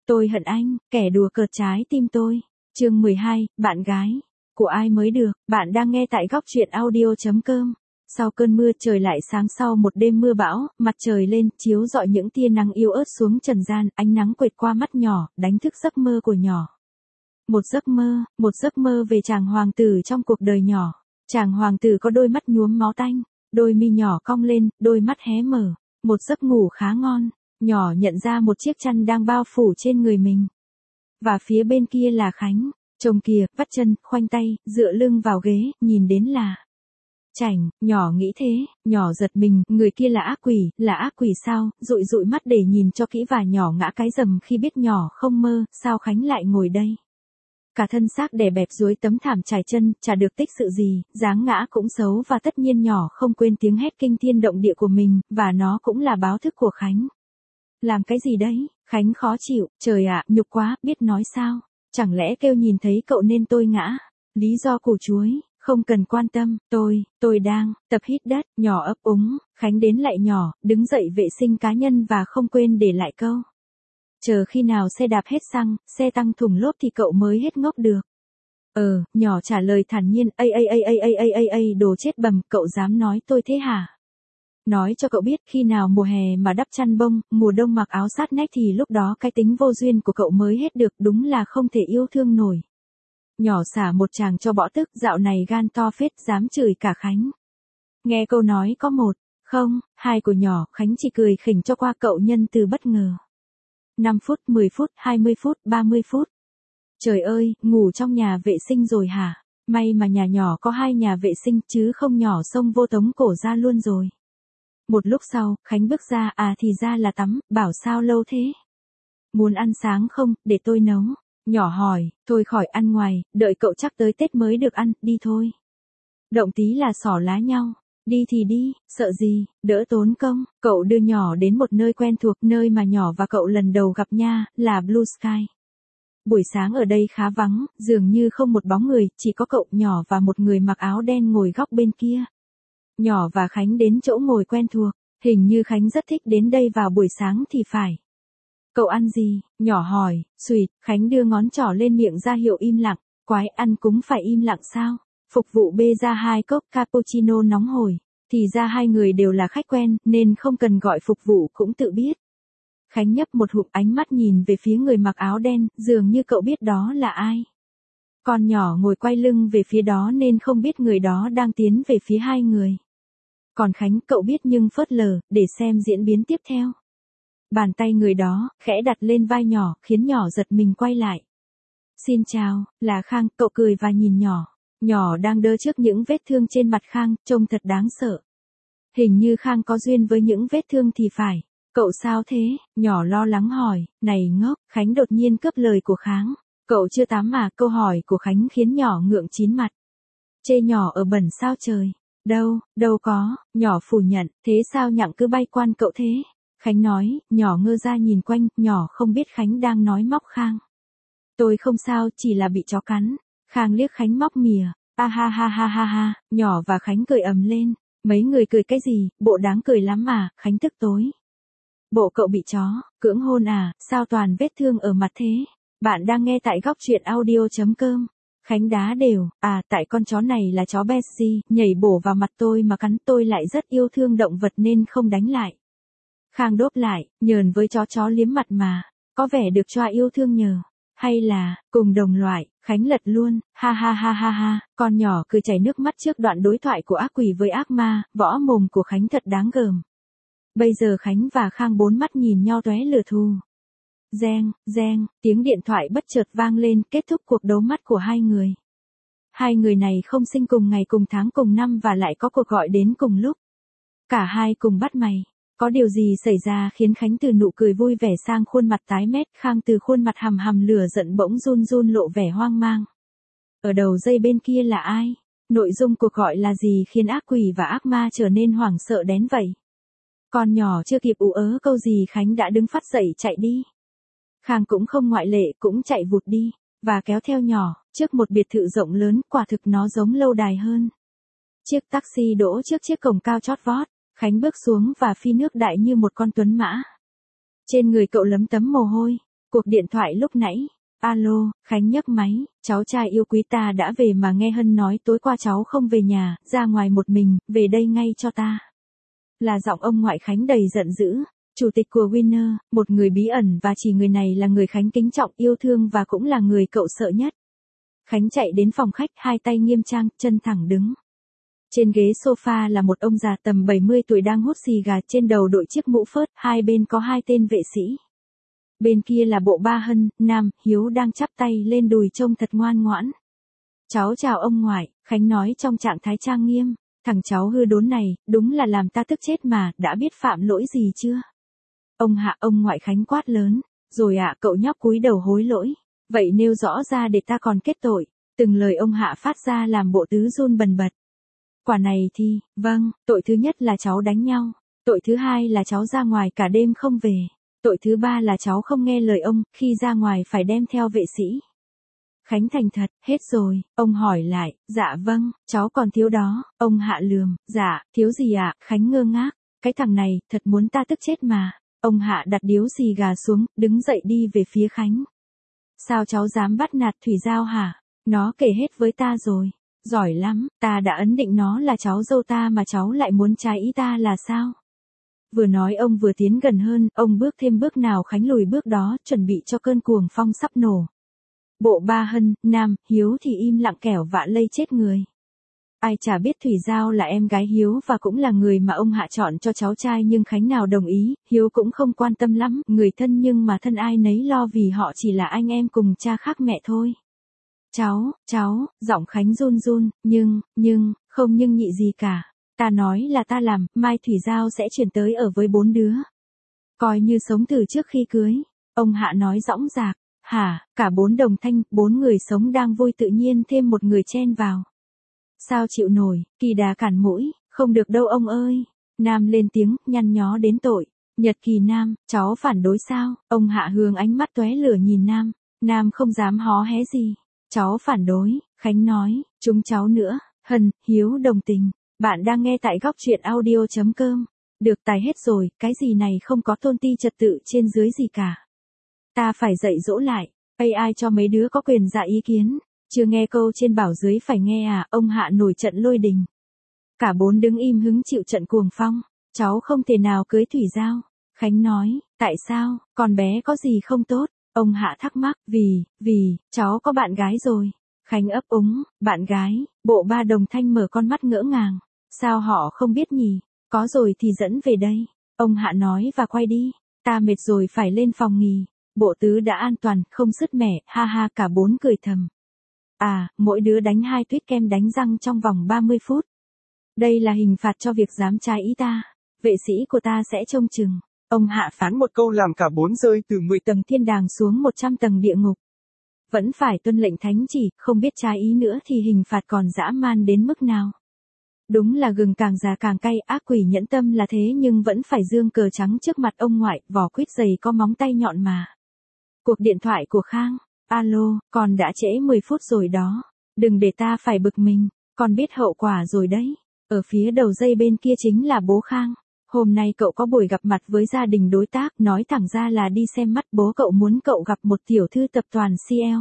Tôi hận anh, kẻ đùa cợt trái tim tôi. Chương 12, bạn gái. Của ai mới được, bạn đang nghe tại góc truyện audio.com. Sau cơn mưa trời lại sáng sau một đêm mưa bão, mặt trời lên, chiếu rọi những tia nắng yếu ớt xuống trần gian, ánh nắng quệt qua mắt nhỏ, đánh thức giấc mơ của nhỏ. Một giấc mơ về chàng hoàng tử trong cuộc đời nhỏ. Chàng hoàng tử có đôi mắt nhuốm máu tanh, đôi mi nhỏ cong lên, đôi mắt hé mở. Một giấc ngủ khá ngon, nhỏ nhận ra một chiếc chăn đang bao phủ trên người mình. Và phía bên kia là Khánh, chồng kìa, vắt chân, khoanh tay, dựa lưng vào ghế, nhìn đến là Chảnh, nhỏ nghĩ thế, nhỏ giật mình, người kia là ác quỷ sao, dụi dụi mắt để nhìn cho kỹ và nhỏ ngã cái rầm khi biết nhỏ không mơ, sao Khánh lại ngồi đây. Cả thân xác đè bẹp dưới tấm thảm trải chân, chả được tích sự gì, dáng ngã cũng xấu và tất nhiên nhỏ không quên tiếng hét kinh thiên động địa của mình, và nó cũng là báo thức của Khánh. Làm cái gì đấy? Khánh khó chịu, trời ạ, nhục quá, biết nói sao? Chẳng lẽ kêu nhìn thấy cậu nên tôi ngã? Lý do củ chuối, không cần quan tâm, tôi đang tập hít đất, nhỏ ấp úng, Khánh đến lại nhỏ, đứng dậy vệ sinh cá nhân và không quên để lại câu. Chờ khi nào xe đạp hết xăng, xe tăng thùng lốp thì cậu mới hết ngốc được. Nhỏ trả lời thản nhiên, đồ chết bầm, cậu dám nói tôi thế hả? Nói cho cậu biết khi nào mùa hè mà đắp chăn bông, mùa đông mặc áo sát nách thì lúc đó cái tính vô duyên của cậu mới hết được, đúng là không thể yêu thương nổi. Nhỏ xả một tràng cho bỏ tức, dạo này gan to phết, dám chửi cả Khánh. Nghe câu nói có một, không, hai của nhỏ, Khánh chỉ cười khỉnh cho qua cậu nhân từ bất ngờ. 5 phút, 10 phút, 20 phút, 30 phút. Trời ơi, ngủ trong nhà vệ sinh rồi hả? May mà nhà nhỏ có 2 nhà vệ sinh chứ không nhỏ xông vô tống cổ ra luôn rồi. Một lúc sau, Khánh bước ra, thì ra là tắm, bảo sao lâu thế? Muốn ăn sáng không, để tôi nấu. Nhỏ hỏi, thôi khỏi ăn ngoài, đợi cậu chắc tới Tết mới được ăn, đi thôi. Động tí là xỏ lá nhau. Đi thì đi, sợ gì, đỡ tốn công. Cậu đưa nhỏ đến một nơi quen thuộc, nơi mà nhỏ và cậu lần đầu gặp nha, là Blue Sky. Buổi sáng ở đây khá vắng, dường như không một bóng người, chỉ có cậu, nhỏ và một người mặc áo đen ngồi góc bên kia. Nhỏ và Khánh đến chỗ ngồi quen thuộc, hình như Khánh rất thích đến đây vào buổi sáng thì phải. Cậu ăn gì? Nhỏ hỏi, xuỵt, Khánh đưa ngón trỏ lên miệng ra hiệu im lặng, quái ăn cũng phải im lặng sao? Phục vụ bê ra 2 cốc cappuccino nóng hổi, thì ra 2 người đều là khách quen, nên không cần gọi phục vụ cũng tự biết. Khánh nhấp một hụp, ánh mắt nhìn về phía người mặc áo đen, dường như cậu biết đó là ai. Con nhỏ ngồi quay lưng về phía đó nên không biết người đó đang tiến về phía 2 người. Còn Khánh cậu biết nhưng phớt lờ, để xem diễn biến tiếp theo. Bàn tay người đó, khẽ đặt lên vai nhỏ, khiến nhỏ giật mình quay lại. Xin chào, là Khang, cậu cười và nhìn nhỏ. Nhỏ đang đơ trước những vết thương trên mặt Khang, trông thật đáng sợ. Hình như Khang có duyên với những vết thương thì phải. Cậu sao thế? Nhỏ lo lắng hỏi, này ngốc, Khánh đột nhiên cướp lời của Khang. Cậu chưa tắm mà, câu hỏi của Khánh khiến nhỏ ngượng chín mặt. Chê nhỏ ở bẩn sao trời? Đâu có, nhỏ phủ nhận, thế sao nhặng cứ bay quan cậu thế? Khánh nói, nhỏ ngơ ra nhìn quanh, nhỏ không biết Khánh đang nói móc Khang. Tôi không sao, chỉ là bị chó cắn. Khang liếc Khánh móc mỉa, ha, nhỏ và Khánh cười ầm lên. Mấy người cười cái gì, bộ đáng cười lắm mà, Khánh tức tối. Bộ cậu bị chó cưỡng hôn à, sao toàn vết thương ở mặt thế? Bạn đang nghe tại góc truyện audio.com. Khánh đá đều, tại con chó này là chó Bessie, nhảy bổ vào mặt tôi mà cắn, tôi lại rất yêu thương động vật nên không đánh lại. Khang đốp lại, nhờn với chó liếm mặt mà, có vẻ được choa yêu thương nhờ. Hay là, cùng đồng loại, Khánh lật luôn, ha, con nhỏ cười chảy nước mắt trước đoạn đối thoại của ác quỷ với ác ma, võ mồm của Khánh thật đáng gờm. Bây giờ Khánh và Khang bốn mắt nhìn nhau tóe lửa thù. Reng, tiếng điện thoại bất chợt vang lên, kết thúc cuộc đấu mắt của 2 người. 2 người này không sinh cùng ngày cùng tháng cùng năm và lại có cuộc gọi đến cùng lúc. Cả hai cùng bắt mày. Có điều gì xảy ra khiến Khánh từ nụ cười vui vẻ sang khuôn mặt tái mét, Khang từ khuôn mặt hầm lửa giận bỗng run lộ vẻ hoang mang. Ở đầu dây bên kia là ai? Nội dung cuộc gọi là gì khiến ác quỷ và ác ma trở nên hoảng sợ đến vậy? Con nhỏ chưa kịp ú ớ câu gì Khánh đã đứng phát dậy chạy đi. Khang cũng không ngoại lệ, cũng chạy vụt đi, và kéo theo nhỏ, trước một biệt thự rộng lớn, quả thực nó giống lâu đài hơn. Chiếc taxi đỗ trước chiếc cổng cao chót vót, Khánh bước xuống và phi nước đại như một con tuấn mã. Trên người cậu lấm tấm mồ hôi, Cuộc điện thoại lúc nãy. Alo, Khánh nhấc máy, cháu trai yêu quý ta đã về mà nghe Hân nói tối qua cháu không về nhà, ra ngoài một mình, về đây ngay cho ta. Là giọng ông ngoại Khánh đầy giận dữ. Chủ tịch của Winner, một người bí ẩn và chỉ người này là người Khánh kính trọng yêu thương và cũng là người cậu sợ nhất. Khánh chạy đến phòng khách, hai tay nghiêm trang, chân thẳng đứng. Trên ghế sofa là một ông già tầm 70 tuổi đang hút xì gà, trên đầu đội chiếc mũ phớt, hai bên có hai tên vệ sĩ. Bên kia là bộ ba Hân, Nam, Hiếu đang chắp tay lên đùi trông thật ngoan ngoãn. Cháu chào ông ngoại, Khánh nói trong trạng thái trang nghiêm. Thằng cháu hư đốn này, đúng là làm ta tức chết mà, đã biết phạm lỗi gì chưa? Ông Hạ, ông ngoại Khánh quát lớn. Rồi ạ, cậu nhóc cúi đầu hối lỗi. Vậy nêu rõ ra để ta còn kết tội. Từng lời ông Hạ phát ra làm bộ tứ run bần bật. Quả này thì, vâng, tội thứ nhất là cháu đánh nhau. Tội thứ hai là cháu ra ngoài cả đêm không về. Tội thứ ba là cháu không nghe lời ông, khi ra ngoài phải đem theo vệ sĩ. Khánh thành thật, hết rồi, ông hỏi lại, dạ vâng, cháu còn thiếu đó, ông Hạ lườm, dạ, thiếu gì ạ, Khánh ngơ ngác, cái thằng này, thật muốn ta tức chết mà. Ông Hạ đặt điếu xì gà xuống, đứng dậy đi về phía Khánh. Sao cháu dám bắt nạt Thủy Giao hả? Nó kể hết với ta rồi. Giỏi lắm, ta đã ấn định nó là cháu dâu ta mà cháu lại muốn trái ý ta là sao? Vừa nói ông vừa tiến gần hơn, ông bước thêm bước nào Khánh lùi bước đó, chuẩn bị cho cơn cuồng phong sắp nổ. Bộ ba Hân, Nam, Hiếu thì im lặng kẻo vạ lây chết người. Ai chả biết Thủy Giao là em gái Hiếu và cũng là người mà ông Hạ chọn cho cháu trai nhưng Khánh nào đồng ý, Hiếu cũng không quan tâm lắm, người thân nhưng mà thân ai nấy lo vì họ chỉ là anh em cùng cha khác mẹ thôi. Cháu, giọng Khánh run run, không nhưng nhị gì cả. Ta nói là ta làm, mai Thủy Giao sẽ chuyển tới ở với 4 đứa. Coi như sống từ trước khi cưới. Ông Hạ nói dõng dạc. Hả, cả 4 đồng thanh, 4 người sống đang vui tự nhiên thêm một người chen vào. Sao chịu nổi, Kỳ đà cản mũi, không được đâu ông ơi. Nam lên tiếng, nhăn nhó đến tội. Nhật Kỳ Nam, cháu phản đối sao? Ông Hạ hướng ánh mắt tóe lửa nhìn Nam. Nam không dám hó hé gì. Cháu phản đối, Khánh nói, chúng cháu nữa, Hân, Hiếu đồng tình. Bạn đang nghe tại góc truyện audio.com. Được tài hết rồi, cái gì này không có tôn ti trật tự trên dưới gì cả. Ta phải dạy dỗ lại, AI cho mấy đứa có quyền ra ý kiến. Chưa nghe câu trên bảo dưới phải nghe à, ông Hạ nổi trận lôi đình. Cả 4 đứng im hứng chịu trận cuồng phong. Cháu không thể nào cưới Thủy Giao. Khánh nói, tại sao, con bé có gì không tốt? Ông Hạ thắc mắc, vì, cháu có bạn gái rồi. Khánh ấp úng, bạn gái, bộ ba đồng thanh mở con mắt ngỡ ngàng. Sao họ không biết nhỉ? Có rồi thì dẫn về đây. Ông Hạ nói và quay đi. Ta mệt rồi phải lên phòng nghỉ. Bộ tứ đã an toàn, không sứt mẻ, ha ha cả 4 cười thầm. À, mỗi đứa đánh 2 tuyết kem đánh răng trong vòng 30 phút. Đây là hình phạt cho việc dám trái ý ta. Vệ sĩ của ta sẽ trông chừng. Ông Hạ phán một câu làm cả 4 rơi từ 10 tầng thiên đàng xuống 100 tầng địa ngục. Vẫn phải tuân lệnh thánh chỉ, không biết trái ý nữa thì hình phạt còn dã man đến mức nào. Đúng là gừng càng già càng cay, ác quỷ nhẫn tâm là thế nhưng vẫn phải giương cờ trắng trước mặt ông ngoại, vỏ quýt dày có móng tay nhọn mà. Cuộc điện thoại của Khang. Alo, con đã trễ 10 phút rồi đó. Đừng để ta phải bực mình, con biết hậu quả rồi đấy. Ở phía đầu dây bên kia chính là bố Khang. Hôm nay cậu có buổi gặp mặt với gia đình đối tác, nói thẳng ra là đi xem mắt, bố cậu muốn cậu gặp một tiểu thư tập đoàn CL.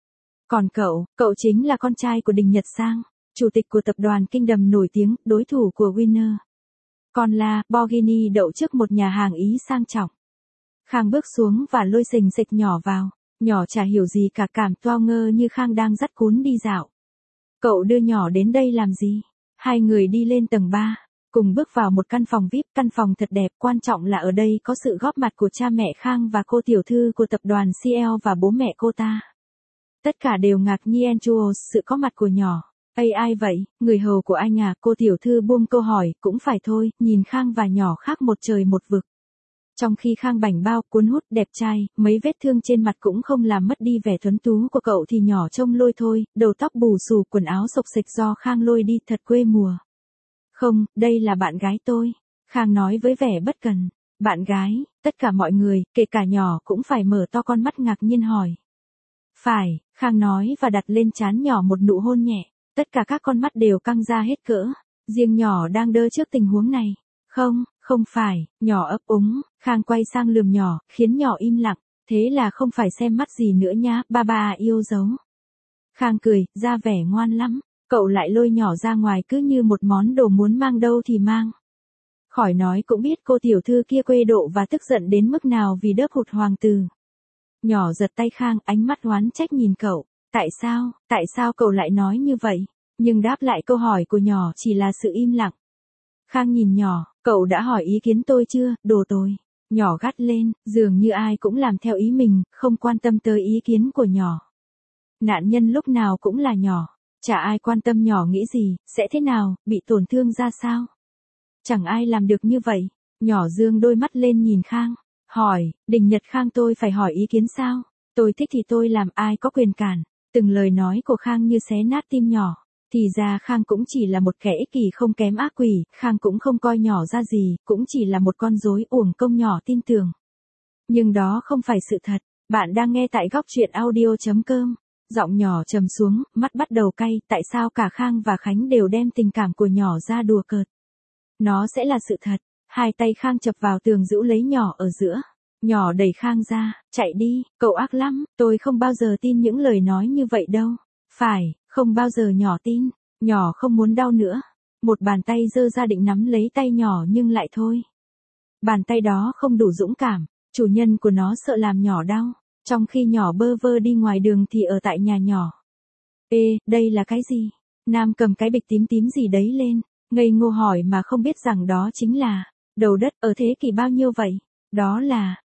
Còn cậu chính là con trai của Đình Nhật Sang, chủ tịch của tập đoàn Kinh Đầm nổi tiếng, đối thủ của Winner. Con là Lamborghini đậu trước một nhà hàng Ý sang trọng. Khang bước xuống và lôi xình xịch nhỏ vào. Nhỏ chả hiểu gì cả, cảm toao ngơ như Khang đang dắt cún đi dạo. Cậu đưa nhỏ đến đây làm gì? Hai người đi lên tầng 3. Cùng bước vào một căn phòng VIP, căn phòng thật đẹp, quan trọng là ở đây có sự góp mặt của cha mẹ Khang và cô tiểu thư của tập đoàn CL và bố mẹ cô ta. Tất cả đều ngạc nhiên sự có mặt của nhỏ. Ai vậy, người hầu của anh à? Cô tiểu thư buông câu hỏi, cũng phải thôi, nhìn Khang và nhỏ khác một trời một vực. Trong khi Khang bảnh bao, cuốn hút, đẹp trai, mấy vết thương trên mặt cũng không làm mất đi vẻ tuấn tú của cậu thì nhỏ trông lôi thôi, đầu tóc bù xù, quần áo xộc xệch do Khang lôi đi, thật quê mùa. Không, đây là bạn gái tôi. Khang nói với vẻ bất cần. Bạn gái, tất cả mọi người, kể cả nhỏ cũng phải mở to con mắt ngạc nhiên hỏi. Phải, Khang nói và đặt lên trán nhỏ một nụ hôn nhẹ. Tất cả các con mắt đều căng ra hết cỡ. Riêng nhỏ đang đơ trước tình huống này. Không phải, nhỏ ấp úng, Khang quay sang lườm nhỏ, khiến nhỏ im lặng. Thế là không phải xem mắt gì nữa nhá, ba ba yêu dấu. Khang cười, ra vẻ ngoan lắm. Cậu lại lôi nhỏ ra ngoài cứ như một món đồ muốn mang đâu thì mang. Khỏi nói cũng biết cô tiểu thư kia quê độ và tức giận đến mức nào vì đớp hụt hoàng tử. Nhỏ giật tay Khang, ánh mắt oán trách nhìn cậu. Tại sao cậu lại nói như vậy? Nhưng đáp lại câu hỏi của nhỏ chỉ là sự im lặng. Khang nhìn nhỏ, cậu đã hỏi ý kiến tôi chưa, đồ tồi. Nhỏ gắt lên, dường như ai cũng làm theo ý mình, không quan tâm tới ý kiến của nhỏ. Nạn nhân lúc nào cũng là nhỏ. Chả ai quan tâm nhỏ nghĩ gì, sẽ thế nào, bị tổn thương ra sao. Chẳng ai làm được như vậy. Nhỏ dương đôi mắt lên nhìn Khang. Hỏi, Đình Nhật Khang tôi phải hỏi ý kiến sao? Tôi thích thì tôi làm, ai có quyền cản. Từng lời nói của Khang như xé nát tim nhỏ. Thì ra Khang cũng chỉ là một kẻ ích kỷ không kém ác quỷ, Khang cũng không coi nhỏ ra gì, cũng chỉ là một con rối uổng công nhỏ tin tưởng. Nhưng đó không phải sự thật. Bạn đang nghe tại góc truyện audio.com. Giọng nhỏ trầm xuống, mắt bắt đầu cay, tại sao cả Khang và Khánh đều đem tình cảm của nhỏ ra đùa cợt. Nó sẽ là sự thật. Hai tay Khang chập vào tường giữ lấy nhỏ ở giữa. Nhỏ đẩy Khang ra, chạy đi, cậu ác lắm, tôi không bao giờ tin những lời nói như vậy đâu. Phải, không bao giờ nhỏ tin. Nhỏ không muốn đau nữa. Một bàn tay giơ ra định nắm lấy tay nhỏ nhưng lại thôi. Bàn tay đó không đủ dũng cảm, chủ nhân của nó sợ làm nhỏ đau. Trong khi nhỏ bơ vơ đi ngoài đường thì ở tại nhà nhỏ. Ê, đây là cái gì? Nam cầm cái bịch tím tím gì đấy lên, ngây ngô hỏi mà không biết rằng đó chính là đầu đất ở thế kỷ bao nhiêu vậy? Đó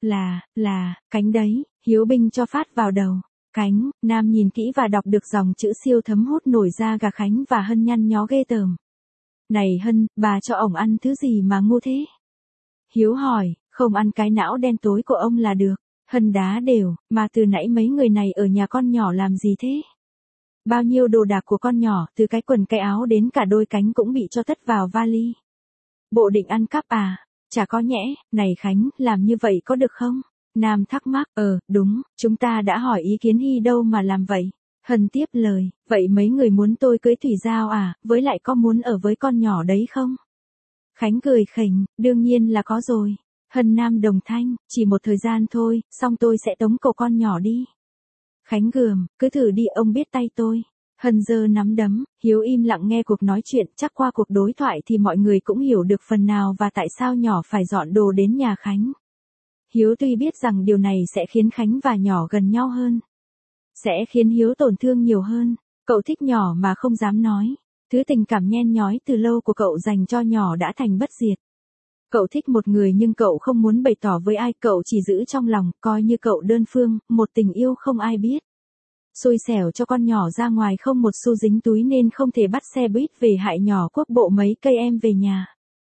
là, cánh đấy, Hiếu binh cho phát vào đầu. Cánh, Nam nhìn kỹ và đọc được dòng chữ siêu thấm hút nổi ra gà Khánh và Hân nhăn nhó ghê tởm. Này Hân, bà cho ổng ăn thứ gì mà ngu thế? Hiếu hỏi, không ăn cái não đen tối của ông là được. Hân đá đều, mà từ nãy mấy người này ở nhà con nhỏ làm gì thế? Bao nhiêu đồ đạc của con nhỏ, từ cái quần cái áo đến cả đôi cánh cũng bị cho tất vào vali. Bộ định ăn cắp à? Chả có nhẽ, này Khánh, làm như vậy có được không? Nam thắc mắc, đúng, chúng ta đã hỏi ý kiến Hy đâu mà làm vậy. Hân tiếp lời, vậy mấy người muốn tôi cưới Thủy Giao à, với lại có muốn ở với con nhỏ đấy không? Khánh cười khỉnh, đương nhiên là có rồi. Hân Nam đồng thanh, chỉ một thời gian thôi, xong tôi sẽ tống cổ con nhỏ đi. Khánh gườm, cứ thử đi ông biết tay tôi. Hân giơ nắm đấm, Hiếu im lặng nghe cuộc nói chuyện, chắc qua cuộc đối thoại thì mọi người cũng hiểu được phần nào và tại sao nhỏ phải dọn đồ đến nhà Khánh. Hiếu tuy biết rằng điều này sẽ khiến Khánh và nhỏ gần nhau hơn. Sẽ khiến Hiếu tổn thương nhiều hơn. Cậu thích nhỏ mà không dám nói. Thứ tình cảm nhen nhói từ lâu của cậu dành cho nhỏ đã thành bất diệt. Cậu thích một người nhưng cậu không muốn bày tỏ với ai, cậu chỉ giữ trong lòng, coi như cậu đơn phương, một tình yêu không ai biết. Xui xẻo cho con nhỏ ra ngoài không một xu dính túi nên không thể bắt xe buýt về hại nhỏ quốc bộ mấy cây em về nhà.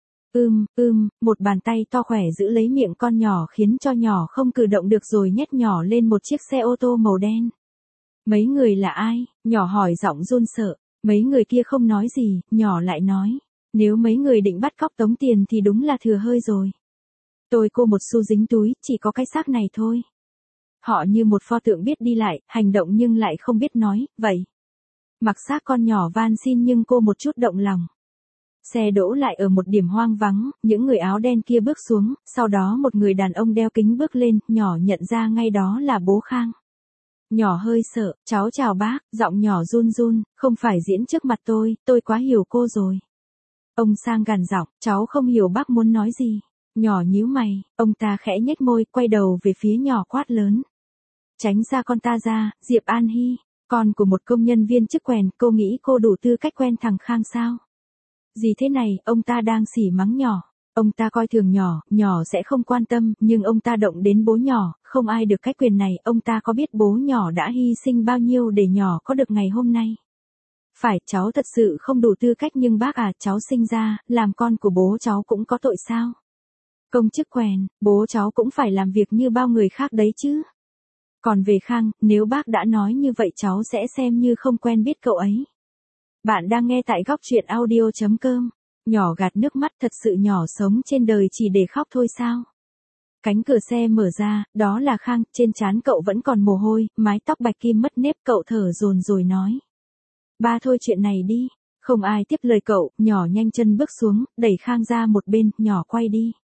Một bàn tay to khỏe giữ lấy miệng con nhỏ khiến cho nhỏ không cử động được rồi nhét nhỏ lên một chiếc xe ô tô màu đen. Mấy người là ai? Nhỏ hỏi giọng run sợ. Mấy người kia không nói gì, nhỏ lại nói. Nếu mấy người định bắt cóc tống tiền thì đúng là thừa hơi rồi. Tôi cô một xu dính túi, chỉ có cái xác này thôi. Họ như một pho tượng biết đi lại, hành động nhưng lại không biết nói, vậy. Mặc xác con nhỏ van xin nhưng cô một chút động lòng. Xe đỗ lại ở một điểm hoang vắng, những người áo đen kia bước xuống, sau đó một người đàn ông đeo kính bước lên, nhỏ nhận ra ngay đó là bố Khang. Nhỏ hơi sợ, cháu chào bác, giọng nhỏ run run, không phải diễn trước mặt tôi quá hiểu cô rồi. Ông Sang gằn giọng, cháu không hiểu bác muốn nói gì. Nhỏ nhíu mày, ông ta khẽ nhếch môi, quay đầu về phía nhỏ quát lớn. Tránh xa con ta ra, Diệp An Hy, con của một công nhân viên chức quèn, cô nghĩ cô đủ tư cách quen thằng Khang sao? Gì thế này, ông ta đang xỉ mắng nhỏ. Ông ta coi thường nhỏ sẽ không quan tâm, nhưng ông ta động đến bố nhỏ, không ai được cái quyền này, ông ta có biết bố nhỏ đã hy sinh bao nhiêu để nhỏ có được ngày hôm nay. Phải, cháu thật sự không đủ tư cách nhưng bác à, cháu sinh ra, làm con của bố cháu cũng có tội sao? Công chức quèn, bố cháu cũng phải làm việc như bao người khác đấy chứ. Còn về Khang, nếu bác đã nói như vậy cháu sẽ xem như không quen biết cậu ấy. Bạn đang nghe tại góc truyện audio.com. Nhỏ gạt nước mắt, thật sự nhỏ sống trên đời chỉ để khóc thôi sao? Cánh cửa xe mở ra, đó là Khang, trên trán cậu vẫn còn mồ hôi, mái tóc bạch kim mất nếp, cậu thở dồn rồi nói. Ba thôi chuyện này đi. Không ai tiếp lời cậu, nhỏ nhanh chân bước xuống, đẩy Khang ra một bên, nhỏ quay đi.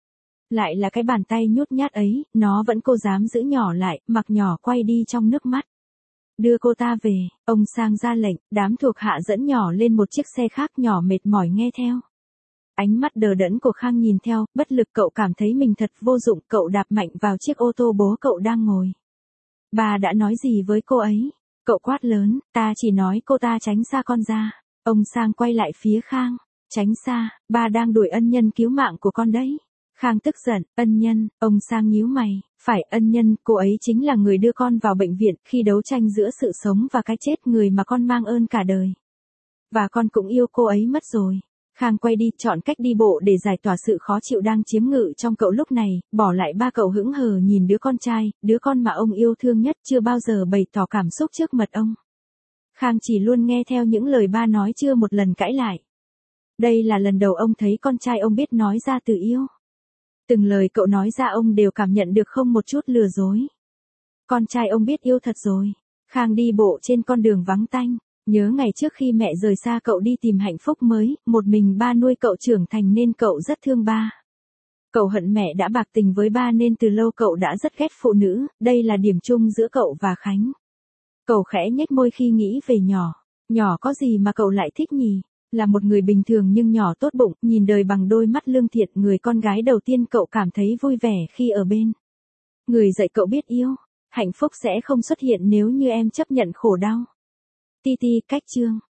Lại là cái bàn tay nhút nhát ấy, nó vẫn cô dám giữ nhỏ lại, mặc nhỏ quay đi trong nước mắt. Đưa cô ta về, ông Sang ra lệnh, đám thuộc hạ dẫn nhỏ lên một chiếc xe khác, nhỏ mệt mỏi nghe theo. Ánh mắt đờ đẫn của Khang nhìn theo, bất lực cậu cảm thấy mình thật vô dụng, cậu đạp mạnh vào chiếc ô tô bố cậu đang ngồi. Bà đã nói gì với cô ấy? Cậu quát lớn, ta chỉ nói cô ta tránh xa con ra. Ông Sang quay lại phía Khang, tránh xa, ba đang đuổi ân nhân cứu mạng của con đấy. Khang tức giận, ân nhân, ông Sang nhíu mày, phải ân nhân, cô ấy chính là người đưa con vào bệnh viện khi đấu tranh giữa sự sống và cái chết, người mà con mang ơn cả đời. Và con cũng yêu cô ấy mất rồi. Khang quay đi, chọn cách đi bộ để giải tỏa sự khó chịu đang chiếm ngự trong cậu lúc này, bỏ lại ba cậu hững hờ nhìn đứa con trai, đứa con mà ông yêu thương nhất, chưa bao giờ bày tỏ cảm xúc trước mặt ông. Khang chỉ luôn nghe theo những lời ba nói, chưa một lần cãi lại. Đây là lần đầu ông thấy con trai ông biết nói ra từ yêu. Từng lời cậu nói ra ông đều cảm nhận được không một chút lừa dối. Con trai ông biết yêu thật rồi. Khang đi bộ trên con đường vắng tanh, nhớ ngày trước khi mẹ rời xa cậu đi tìm hạnh phúc mới, một mình ba nuôi cậu trưởng thành nên cậu rất thương ba. Cậu hận mẹ đã bạc tình với ba nên từ lâu cậu đã rất ghét phụ nữ, đây là điểm chung giữa cậu và Khánh. Cậu khẽ nhếch môi khi nghĩ về nhỏ. Nhỏ có gì mà cậu lại thích nhỉ? Là một người bình thường nhưng nhỏ tốt bụng, nhìn đời bằng đôi mắt lương thiện, người con gái đầu tiên cậu cảm thấy vui vẻ khi ở bên. Người dạy cậu biết yêu. Hạnh phúc sẽ không xuất hiện nếu như em chấp nhận khổ đau. Ti Ti cách chương.